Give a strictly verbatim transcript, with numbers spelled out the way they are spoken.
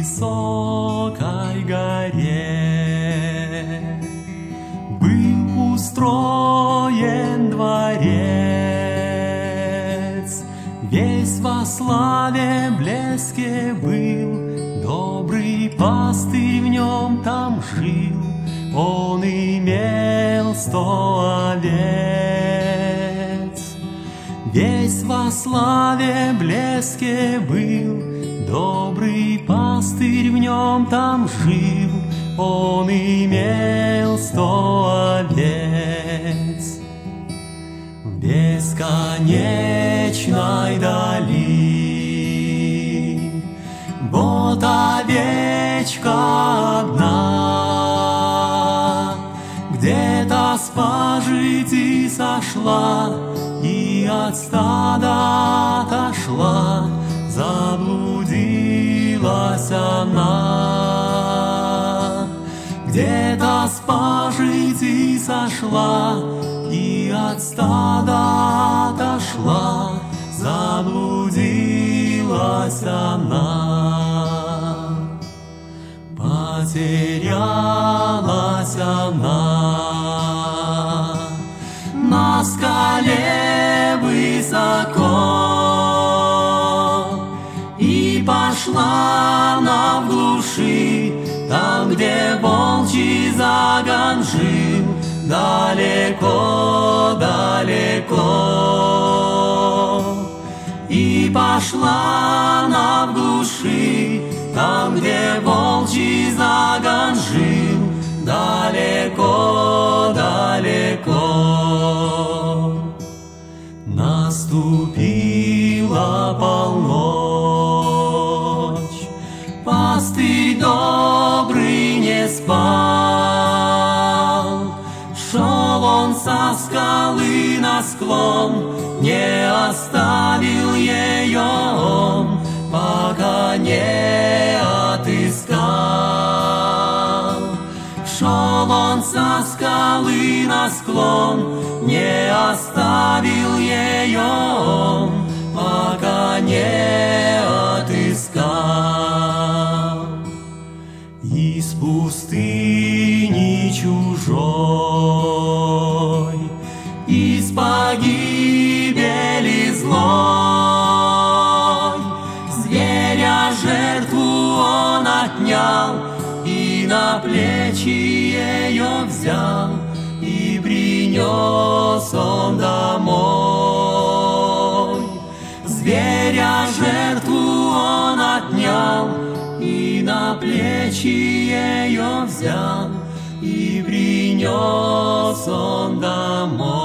высокой горе был устроен дворец, весь во славе блеске был, добрый пастырь в нем там жил, он имел сто овец. Весь во славе блеске был, добрый пастырь в нем там жил, он имел сто овец. В бесконечной дали вот овечка одна, где-то с пажити сошла и от стада отошла, заблудилась она. Где-то с пажити сошла и от стада отошла, заблудилась она. Потерялась она на скале высоко, и пошла она в глуши, там, где волчий загон жил, далеко, далеко. И пошла она в глуши, там, где волчий загон жил, далеко, далеко. Наступила полночь, пастырь добрый не спал, шел он со скалы на склон, не оставил ее он, пока не отыскал. Шел он со скалы на склон, не оставил ее он, пока не отыскал. Из пустыни чужой, из погибели злой, зверя жертву он отнял и на плечи ее взял, и принес он домой. Зверя жертву он отнял и на плечи ее взял, и принес он домой.